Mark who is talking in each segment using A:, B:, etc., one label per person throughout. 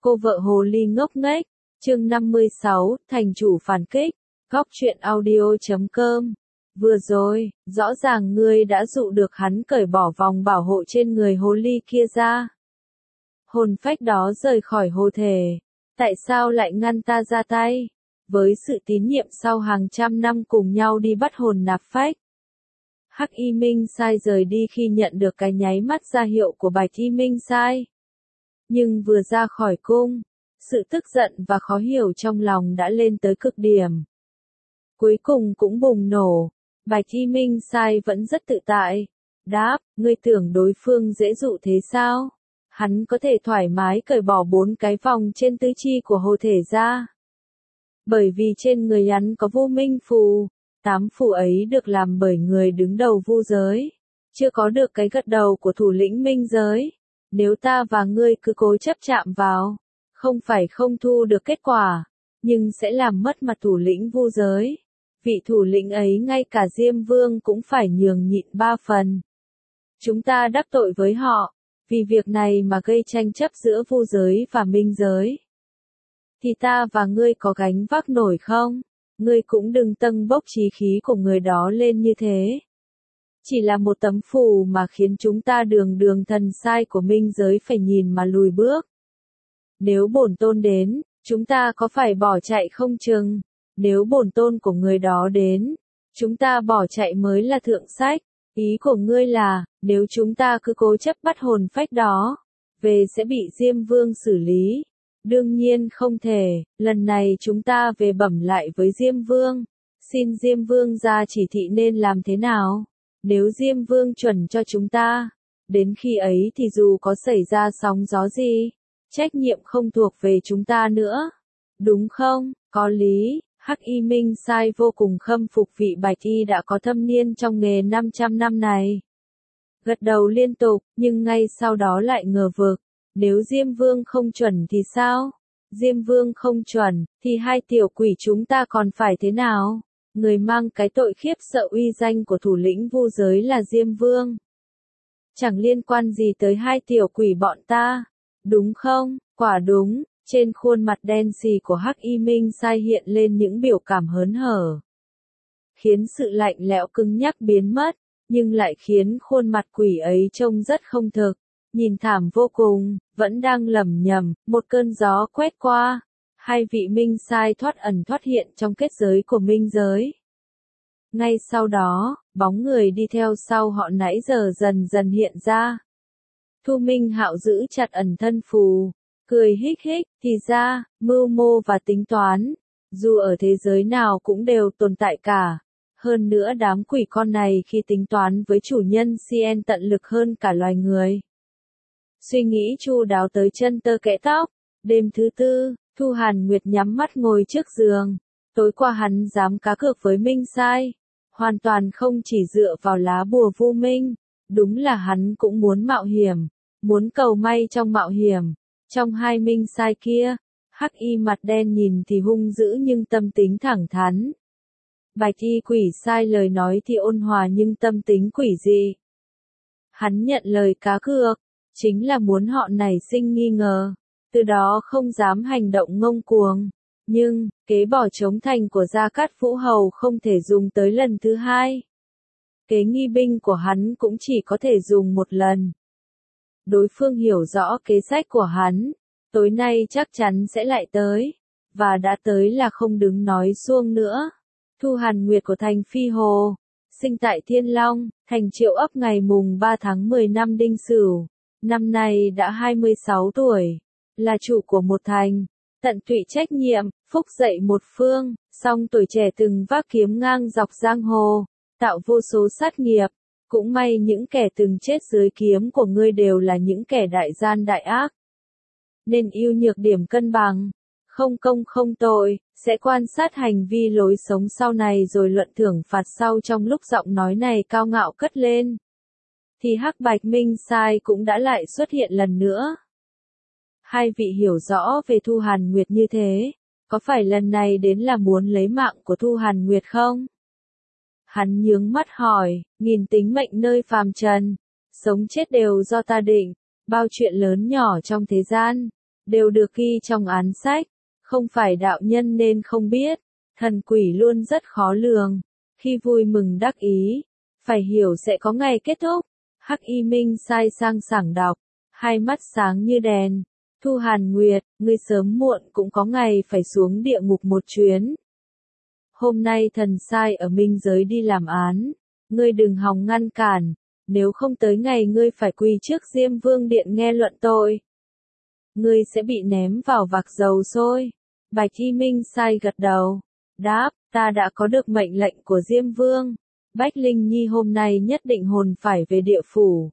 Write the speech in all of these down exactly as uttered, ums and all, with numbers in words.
A: Cô vợ hồ ly ngốc nghếch, chương năm mươi sáu, thành chủ phản kích, góc truyện audio chấm com. Vừa rồi, rõ ràng ngươi đã dụ được hắn cởi bỏ vòng bảo hộ trên người hồ ly kia ra. Hồn phách đó rời khỏi hồ thể. Tại sao lại ngăn ta ra tay? Với sự tín nhiệm sau hàng trăm năm cùng nhau đi bắt hồn nạp phách. Hắc Y Minh Sai rời đi khi nhận được cái nháy mắt ra hiệu của Bạch Y Minh Sai. Nhưng vừa ra khỏi cung, sự tức giận và khó hiểu trong lòng đã lên tới cực điểm. Cuối cùng cũng bùng nổ, Bạch Y Minh Sai vẫn rất tự tại. Đáp, ngươi tưởng đối phương dễ dụ thế sao? Hắn có thể thoải mái cởi bỏ bốn cái vòng trên tứ chi của hồ thể ra. Bởi vì trên người hắn có vô minh phù, tám phù ấy được làm bởi người đứng đầu vu giới, chưa có được cái gật đầu của thủ lĩnh minh giới. Nếu ta và ngươi cứ cố chấp chạm vào, không phải không thu được kết quả, nhưng sẽ làm mất mặt thủ lĩnh vu giới. Vị thủ lĩnh ấy ngay cả Diêm Vương cũng phải nhường nhịn ba phần. Chúng ta đắc tội với họ, vì việc này mà gây tranh chấp giữa vu giới và minh giới. Thì ta và ngươi có gánh vác nổi không? Ngươi cũng đừng tâng bốc chí khí của người đó lên như thế. Chỉ là một tấm phù mà khiến chúng ta đường đường thần sai của minh giới phải nhìn mà lùi bước. Nếu bổn tôn đến, chúng ta có phải bỏ chạy không chừng? Nếu bổn tôn của người đó đến, chúng ta bỏ chạy mới là thượng sách. Ý của ngươi là, nếu chúng ta cứ cố chấp bắt hồn phách đó, về sẽ bị Diêm Vương xử lý. Đương nhiên không thể, lần này chúng ta về bẩm lại với Diêm Vương. Xin Diêm Vương ra chỉ thị nên làm thế nào? Nếu Diêm Vương chuẩn cho chúng ta, đến khi ấy thì dù có xảy ra sóng gió gì, trách nhiệm không thuộc về chúng ta nữa. Đúng không? Có lý. Hắc Y Minh Sai vô cùng khâm phục vị Bạch Y đã có thâm niên trong nghề năm trăm năm này. Gật đầu liên tục, nhưng ngay sau đó lại ngờ vực. Nếu Diêm Vương không chuẩn thì sao? Diêm Vương không chuẩn, thì hai tiểu quỷ chúng ta còn phải thế nào? Người mang cái tội khiếp sợ uy danh của thủ lĩnh vu giới là Diêm Vương. Chẳng liên quan gì tới hai tiểu quỷ bọn ta. Đúng không? Quả đúng. Trên khuôn mặt đen xì của Hắc Y Minh Sai hiện lên những biểu cảm hớn hở. Khiến sự lạnh lẽo cứng nhắc biến mất, nhưng lại khiến khuôn mặt quỷ ấy trông rất không thực. Nhìn thảm vô cùng, vẫn đang lẩm nhẩm, một cơn gió quét qua. Hai vị Minh Sai thoát ẩn thoát hiện trong kết giới của minh giới. Ngay sau đó, bóng người đi theo sau họ nãy giờ dần dần hiện ra. Thu Minh Hạo giữ chặt ẩn thân phù, cười hích hích, thì ra, mưu mô và tính toán, dù ở thế giới nào cũng đều tồn tại cả. Hơn nữa đám quỷ con này khi tính toán với chủ nhân Cien tận lực hơn cả loài người. Suy nghĩ chu đáo tới chân tơ kẽ tóc. Đêm thứ tư, Thu Hàn Nguyệt nhắm mắt ngồi trước giường. Tối qua hắn dám cá cược với Minh Sai. Hoàn toàn không chỉ dựa vào lá bùa vu minh. Đúng là hắn cũng muốn mạo hiểm. Muốn cầu may trong mạo hiểm. Trong hai Minh Sai kia, Hắc Y mặt đen nhìn thì hung dữ nhưng tâm tính thẳng thắn. Bạch Y quỷ sai lời nói thì ôn hòa nhưng tâm tính quỷ dị. Hắn nhận lời cá cược, chính là muốn họ nảy sinh nghi ngờ, từ đó không dám hành động ngông cuồng. Nhưng, kế bỏ trống thành của Gia Cát Vũ Hầu không thể dùng tới lần thứ hai. Kế nghi binh của hắn cũng chỉ có thể dùng một lần. Đối phương hiểu rõ kế sách của hắn, tối nay chắc chắn sẽ lại tới, và đã tới là không đứng nói suông nữa. Thu Hàn Nguyệt của thành Phi Hồ, sinh tại Thiên Long, thành Triệu Ấp ngày mùng ba tháng mười năm Đinh Sửu, năm nay đã hai mươi sáu tuổi, là chủ của một thành, tận tụy trách nhiệm, phúc dậy một phương, song tuổi trẻ từng vác kiếm ngang dọc giang hồ, tạo vô số sát nghiệp. Cũng may những kẻ từng chết dưới kiếm của ngươi đều là những kẻ đại gian đại ác. Nên yêu nhược điểm cân bằng, không công không tội, sẽ quan sát hành vi lối sống sau này rồi luận thưởng phạt sau. Trong lúc giọng nói này cao ngạo cất lên, thì Hắc Bạch Minh Sai cũng đã lại xuất hiện lần nữa. Hai vị hiểu rõ về Thu Hàn Nguyệt như thế, có phải lần này đến là muốn lấy mạng của Thu Hàn Nguyệt không? Hắn nhướng mắt hỏi, nghìn tính mệnh nơi phàm trần, sống chết đều do ta định, bao chuyện lớn nhỏ trong thế gian, đều được ghi trong án sách, không phải đạo nhân nên không biết, thần quỷ luôn rất khó lường, khi vui mừng đắc ý, phải hiểu sẽ có ngày kết thúc. Hắc Y Minh sai sang sảng đọc, hai mắt sáng như đèn, Thu Hàn Nguyệt, ngươi sớm muộn cũng có ngày phải xuống địa ngục một chuyến. Hôm nay thần sai ở minh giới đi làm án, ngươi đừng hòng ngăn cản, nếu không tới ngày ngươi phải quỳ trước Diêm Vương điện nghe luận tội. Ngươi sẽ bị ném vào vạc dầu sôi. Bạch Y Minh sai gật đầu, đáp, ta đã có được mệnh lệnh của Diêm Vương. Bách Linh Nhi hôm nay nhất định hồn phải về địa phủ.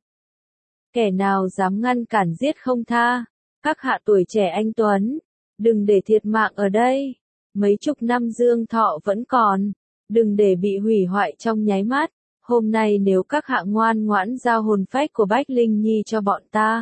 A: Kẻ nào dám ngăn cản giết không tha, các hạ tuổi trẻ anh tuấn, đừng để thiệt mạng ở đây. Mấy chục năm dương thọ vẫn còn, đừng để bị hủy hoại trong nháy mắt. Hôm nay nếu các hạ ngoan ngoãn giao hồn phách của Bách Linh Nhi cho bọn ta,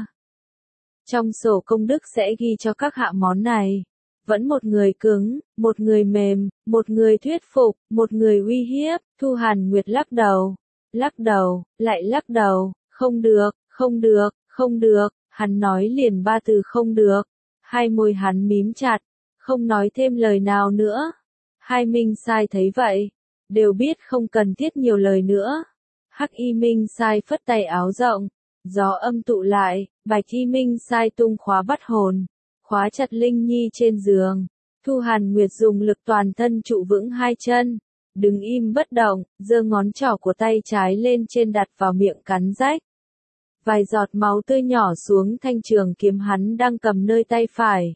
A: trong sổ công đức sẽ ghi cho các hạ món này. Vẫn một người cứng, một người mềm, một người thuyết phục, một người uy hiếp. Thu Hàn Nguyệt lắc đầu, lắc đầu, lại lắc đầu, không được, không được, không được, hắn nói liền ba từ không được. Hai môi hắn mím chặt, không nói thêm lời nào nữa. Hai Minh sai thấy vậy, đều biết không cần thiết nhiều lời nữa. Hắc Y Minh sai phất tay áo rộng, gió âm tụ lại, Bạch Y Minh sai tung khóa bắt hồn, khóa chặt Linh Nhi trên giường. Thu Hàn Nguyệt dùng lực toàn thân trụ vững hai chân, đứng im bất động, giơ ngón trỏ của tay trái lên trên đặt vào miệng cắn rách. Vài giọt máu tươi nhỏ xuống thanh trường kiếm hắn đang cầm nơi tay phải.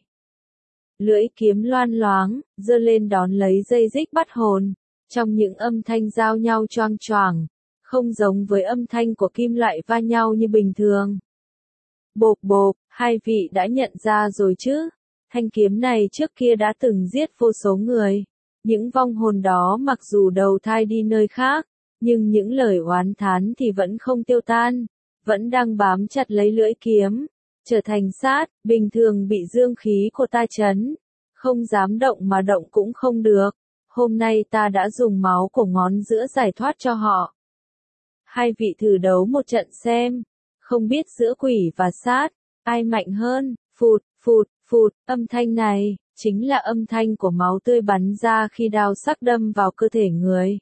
A: Lưỡi kiếm loan loáng, giơ lên đón lấy dây dích bắt hồn, trong những âm thanh giao nhau choang choàng, không giống với âm thanh của kim loại va nhau như bình thường. Bộp bộp, hai vị đã nhận ra rồi chứ? Thanh kiếm này trước kia đã từng giết vô số người. Những vong hồn đó mặc dù đầu thai đi nơi khác, nhưng những lời oán thán thì vẫn không tiêu tan, vẫn đang bám chặt lấy lưỡi kiếm, trở thành sát, bình thường bị dương khí của ta chấn, không dám động mà động cũng không được. Hôm nay ta đã dùng máu của ngón giữa giải thoát cho họ. Hai vị thử đấu một trận xem, không biết giữa quỷ và sát, ai mạnh hơn. Phụt, phụt, phụt, âm thanh này, chính là âm thanh của máu tươi bắn ra khi đao sắc đâm vào cơ thể người.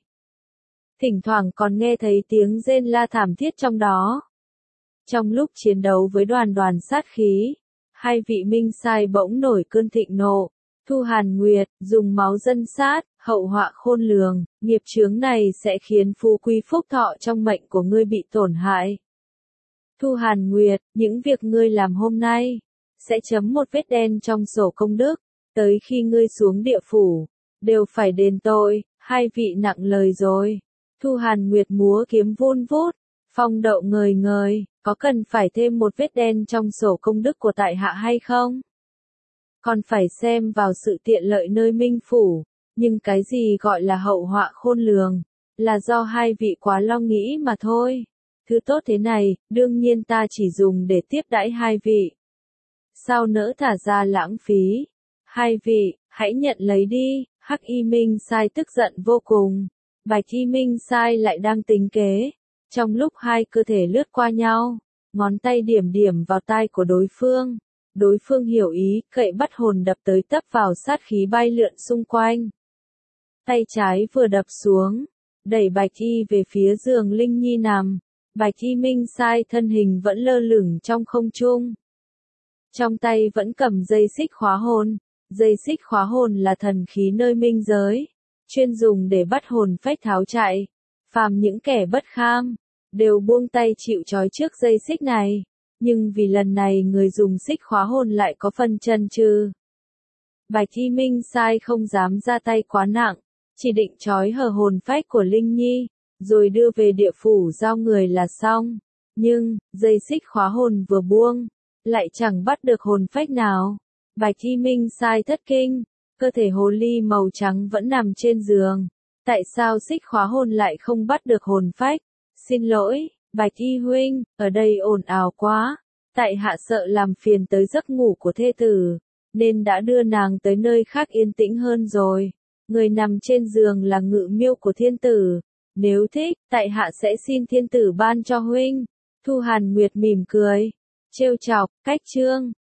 A: Thỉnh thoảng còn nghe thấy tiếng rên la thảm thiết trong đó. Trong lúc chiến đấu với đoàn đoàn sát khí, hai vị minh sai bỗng nổi cơn thịnh nộ. Thu Hàn Nguyệt, dùng máu dân sát, hậu họa khôn lường, nghiệp chướng này sẽ khiến phú quý phúc thọ trong mệnh của ngươi bị tổn hại. Thu Hàn Nguyệt, những việc ngươi làm hôm nay, sẽ chấm một vết đen trong sổ công đức, tới khi ngươi xuống địa phủ, đều phải đền tội. Hai vị nặng lời rồi. Thu Hàn Nguyệt múa kiếm vun vút, phong đậu ngời ngời, có cần phải thêm một vết đen trong sổ công đức của tại hạ hay không? Còn phải xem vào sự tiện lợi nơi minh phủ, nhưng cái gì gọi là hậu họa khôn lường, là do hai vị quá lo nghĩ mà thôi. Thứ tốt thế này, đương nhiên ta chỉ dùng để tiếp đãi hai vị. Sao nỡ thả ra lãng phí? Hai vị, hãy nhận lấy đi. Hắc Y Minh sai tức giận vô cùng. Bạch Y Minh sai lại đang tính kế. Trong lúc hai cơ thể lướt qua nhau, ngón tay điểm điểm vào tai của đối phương. Đối phương hiểu ý, cậy bắt hồn đập tới tấp vào sát khí bay lượn xung quanh. Tay trái vừa đập xuống, đẩy Bạch Y về phía giường Linh Nhi nằm. Bạch Y Minh sai thân hình vẫn lơ lửng trong không trung. Trong tay vẫn cầm dây xích khóa hồn. Dây xích khóa hồn là thần khí nơi minh giới, chuyên dùng để bắt hồn phách tháo chạy. Phàm những kẻ bất kham, đều buông tay chịu trói trước dây xích này. Nhưng vì lần này người dùng xích khóa hồn lại có phần chần chừ. Bạch Y Minh sai không dám ra tay quá nặng, chỉ định trói hờ hồn phách của Linh Nhi, rồi đưa về địa phủ giao người là xong. Nhưng, dây xích khóa hồn vừa buông, lại chẳng bắt được hồn phách nào. Bạch Y Minh sai thất kinh, cơ thể hồ ly màu trắng vẫn nằm trên giường. Tại sao xích khóa hồn lại không bắt được hồn phách? Xin lỗi, Bạch Y huynh, ở đây ồn ào quá. Tại hạ sợ làm phiền tới giấc ngủ của thê tử, nên đã đưa nàng tới nơi khác yên tĩnh hơn rồi. Người nằm trên giường là ngự miêu của thiên tử. Nếu thích, tại hạ sẽ xin thiên tử ban cho huynh. Thu Hàn Nguyệt mỉm cười, trêu chọc, cách chương.